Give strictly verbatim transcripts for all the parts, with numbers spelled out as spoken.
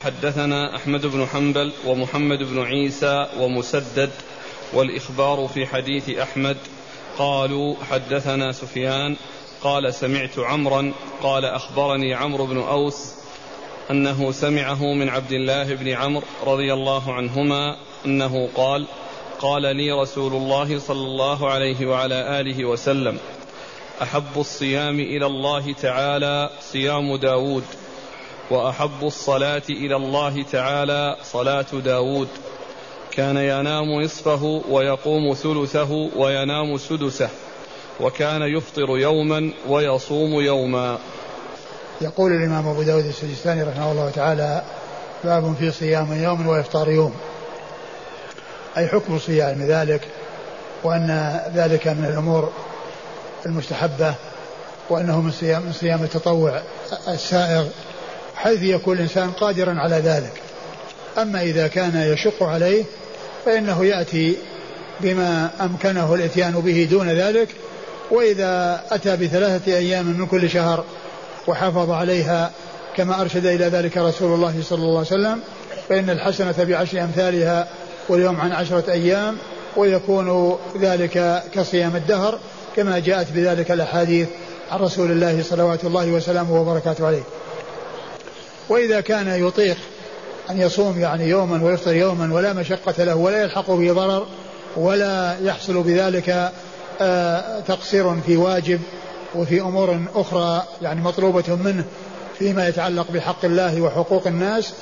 حدثنا أحمد بن حنبل ومحمد بن عيسى ومسدد والإخبار في حديث أحمد قالوا حدثنا سفيان قال سمعت عمرا قال أخبرني عمرو بن أوس أنه سمعه من عبد الله بن عمرو رضي الله عنهما أنه قال قال لي رسول الله صلى الله عليه وعلى آله وسلم أحب الصيام إلى الله تعالى صيام داود وأحب الصلاة إلى الله تعالى صلاة داود كان ينام نصفه ويقوم ثلثه وينام سدسه وكان يفطر يوما ويصوم يوما. يقول الإمام أبو داود السجستاني رحمه الله تعالى باب في صيام يوم وإفطار يوم، أي حكم صيام ذلك، وأن ذلك من الأمور المستحبة، وأنه من صيام, من صيام التطوع السائغ حيث يكون الإنسان قادرا على ذلك. أما إذا كان يشق عليه فإنه يأتي بما أمكنه الاتيان به دون ذلك، وإذا أتى بثلاثة أيام من كل شهر وحافظ عليها كما أرشد إلى ذلك رسول الله صلى الله عليه وسلم فإن الحسنة بعشر أمثالها واليوم عن عشرة أيام، ويكون ذلك كصيام الدهر كما جاءت بذلك الأحاديث عن رسول الله صلوات الله وسلامه وبركاته عليه. وإذا كان يطيق أن يصوم يعني يوما ويفطر يوما ولا مشقة له ولا يلحق به ضرر ولا يحصل بذلك آه تقصير في واجب وفي أمور أخرى يعني مطلوبة منه فيما يتعلق بحق الله وحقوق الناس،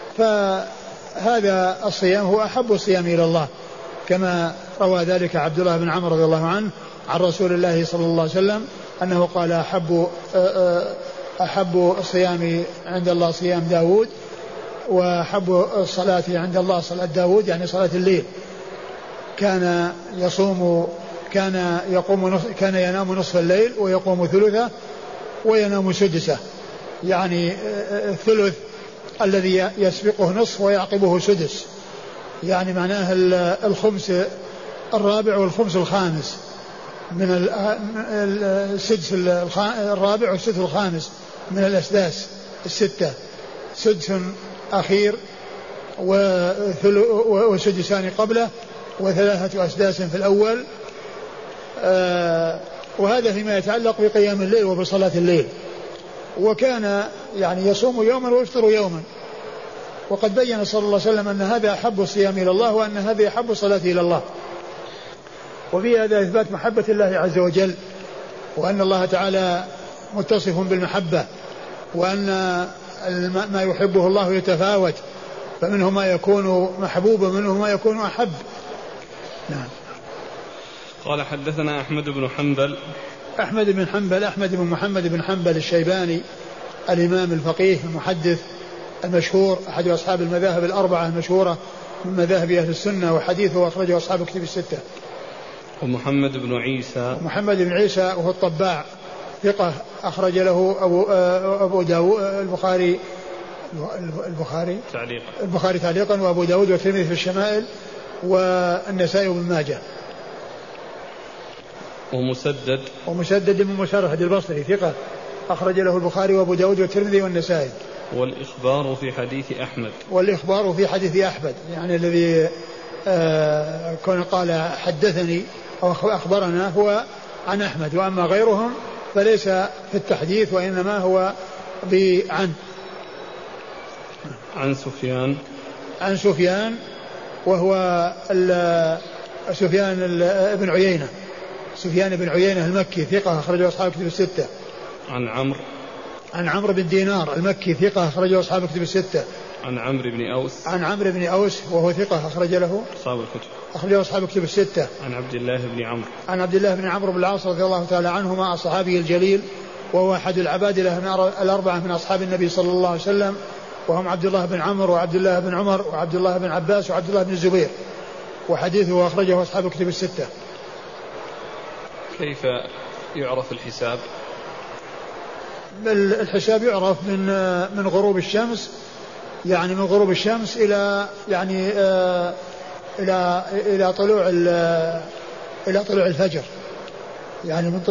فهذا الصيام هو أحب الصيام إلى الله، كما روى ذلك عبد الله بن عمرو رضي الله عنه عن رسول الله صلى الله عليه وسلم أنه قال أحب أحب الصيام عند الله صيام داود، وأحب الصلاة عند الله صلاة داود يعني صلاة الليل، كان يصوم كان يقوم كان ينام نصف الليل ويقوم ثلثه وينام سدسه، يعني الثلث الذي يسبقه نصف ويعقبه سدس، يعني معناه الخمس الرابع والخمس الخامس من السدس الرابع والسدس الخامس من الأسداس الستة، سدس أخير وسدسان قبله وثلاثة أسداس في الأول. آه وهذا فيما يتعلق بقيام الليل وبصلاة الليل. وكان يعني يصوم يوما ويفطر يوما، وقد بين صلى الله عليه وسلم أن هذا أحب الصيام إلى الله وأن هذا أحب الصلاة إلى الله، وفي هذا إثبات محبة الله عز وجل، وأن الله تعالى متصف بالمحبة، وأن ما يحبه الله يتفاوت، فمنه ما يكون محبوبا ومنه ما يكون أحب. نعم. قال حدثنا أحمد بن حنبل أحمد بن حنبل أحمد بن محمد بن حنبل الشيباني الإمام الفقيه المحدث المشهور أحد أصحاب المذاهب الأربعة المشهورة من مذاهب أهل السنة، وحديثه أخرجه أصحاب كتب الستة. ومحمد بن عيسى محمد بن عيسى وهو الطباع ثقة أخرج له أبو, أبو داود البخاري البخاري تعليقا البخاري تعليقا وأبو داود والترمذي في الشمائل والنسائي وابن ماجه. ومسدد ومسدد بن مسرهد البصري ثقة أخرج له البخاري وأبو داود والترمذي والنسائي. والإخبار في حديث أحمد والإخبار في حديث أحمد يعني الذي آه كان قال حدثني أو أخبرنا هو عن أحمد، وأما غيرهم فليس في التحديث وإنما هو بعن عن سفيان عن سفيان وهو سفيان بن عيينة سفيان بن عيينة المكي ثقة أخرجه أصحاب كتب الستة. عن عمرو عن عمرو بن دينار المكي ثقة أخرجه أصحاب كتب الستة. عن عمرو بن أوس عن عمرو بن أوس وهو ثقة أخرج له أصحاب الكتب أخرجه أصحاب كتب الستة. عن عبد الله بن عمرو عن عبد الله بن عمرو بن العاص رضي الله تعالى عنهما الصحابي الجليل، وهو أحد العبادلة الأربعة من أصحاب النبي صلى الله عليه وسلم، وهم عبد الله بن عمرو وعبد الله بن عمر وعبد الله بن عباس وعبد الله بن الزبير، وحديثه أخرجه أصحاب كتب الستة. كيف يعرف الحساب؟ الحساب يعرف من من غروب الشمس، يعني من غروب الشمس إلى يعني آه إلى إلى طلوع إلى طلوع الفجر، يعني من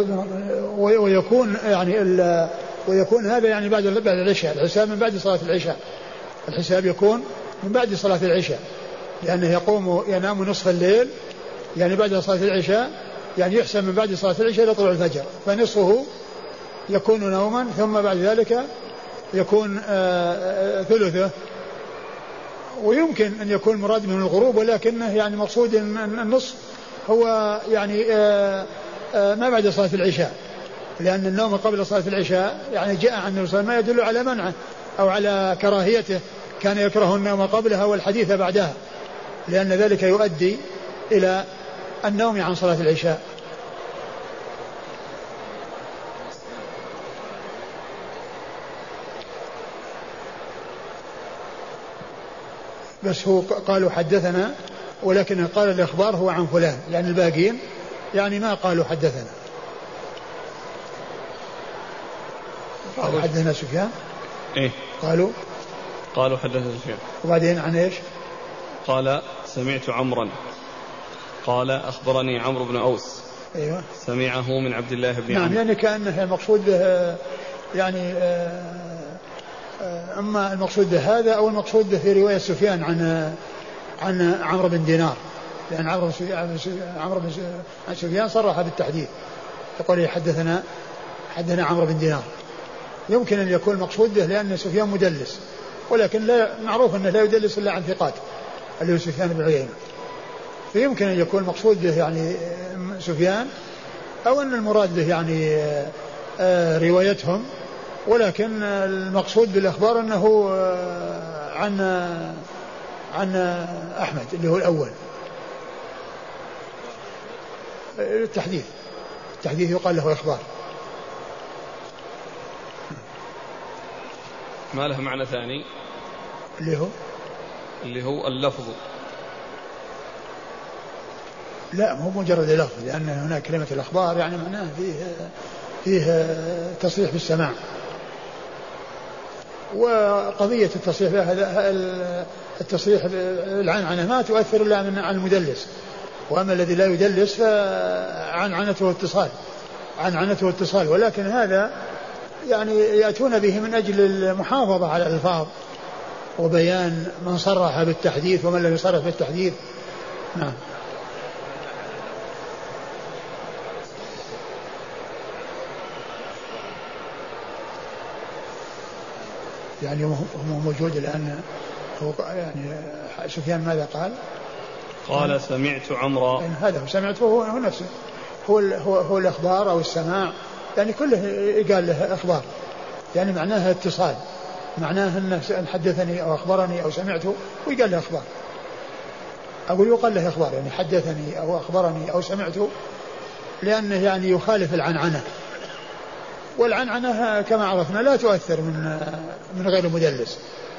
ويكون يعني ويكون هذا يعني بعد بعد العشاء، الحساب من بعد صلاة العشاء، الحساب يكون من بعد صلاة العشاء، لأنه يقوم ينام نصف الليل يعني بعد صلاة العشاء، يعني يحسب من بعد صلاة العشاء إلى طلوع الفجر، فنصفه يكون نوما، ثم بعد ذلك يكون ثلثه. ويمكن أن يكون مراد من الغروب، ولكنه يعني مقصود النصف هو يعني ما بعد صلاة العشاء، لأن النوم قبل صلاة العشاء يعني جاء عن النبي صلى الله عليه وسلم ما يدل على منعه أو على كراهيته، كان يكره النوم قبلها والحديث بعدها، لأن ذلك يؤدي إلى النوم عن صلاة العشاء. بس هو قالوا حدثنا، ولكن قال الإخبار هو عن فلان، يعني الباقين يعني ما قالوا حدثنا. قالوا حدثنا سفيان. إيه؟ قالوا قالوا حدثنا سفيان. وبعدين عن إيش؟ قال سمعت عمرا قال أخبرني عمرو بن أوس. أيوة. سمعه من عبد الله بن نعم عمرو. يعني كأنه المقصود به يعني أما المقصود به هذا أو المقصود به في رواية سفيان عن عن عمرو بن دينار، لأن عمرو عمرو بن سفيان صرح بالتحديث، يقول حدثنا حدثنا عمرو بن دينار. يمكن أن يكون المقصود به لأن سفيان مدلس، ولكن لا معروف أنه لا يدلس إلا عن ثقات اللي هو سفيان بن عيينة، فيمكن أن يكون المقصود به يعني سفيان، أو أن المراد به يعني روايتهم، ولكن المقصود بالأخبار أنه عن عن أحمد اللي هو الأول. التحديث التحديث يقال له إخبار. ما له معنى ثاني اللي هو اللي هو اللفظ؟ لا مو مجرد لفظ، لأن هناك كلمة الأخبار يعني معناه فيه فيه تصريح بالسماع، وقضية التصريح هذا التصريح العنعنة ما تؤثر إلا من عن المدلس، وأما الذي لا يدلس فعنعنته اتصال عنعنته اتصال ولكن هذا يعني يأتون به من أجل المحافظة على الألفاظ وبيان من صرح بالتحديث ومن لم يصرح بالتحديث. نعم. يعني هو موجود الآن، هو يعني سفيان ماذا قال؟ قال سمعت عمرا. يعني هذا هو سمعته هو, هو نفسه هو, هو, هو الأخبار أو السماع، يعني كله قال له أخبار، يعني معناها اتصال، معناها أن حدثني أو أخبرني أو سمعته ويقال له أخبار، أقول يقال له أخبار يعني حدثني أو أخبرني أو سمعته، لأنه يعني يخالف العنعنة، والعنعنة كما عرفنا لا تؤثر من من غير مدلس،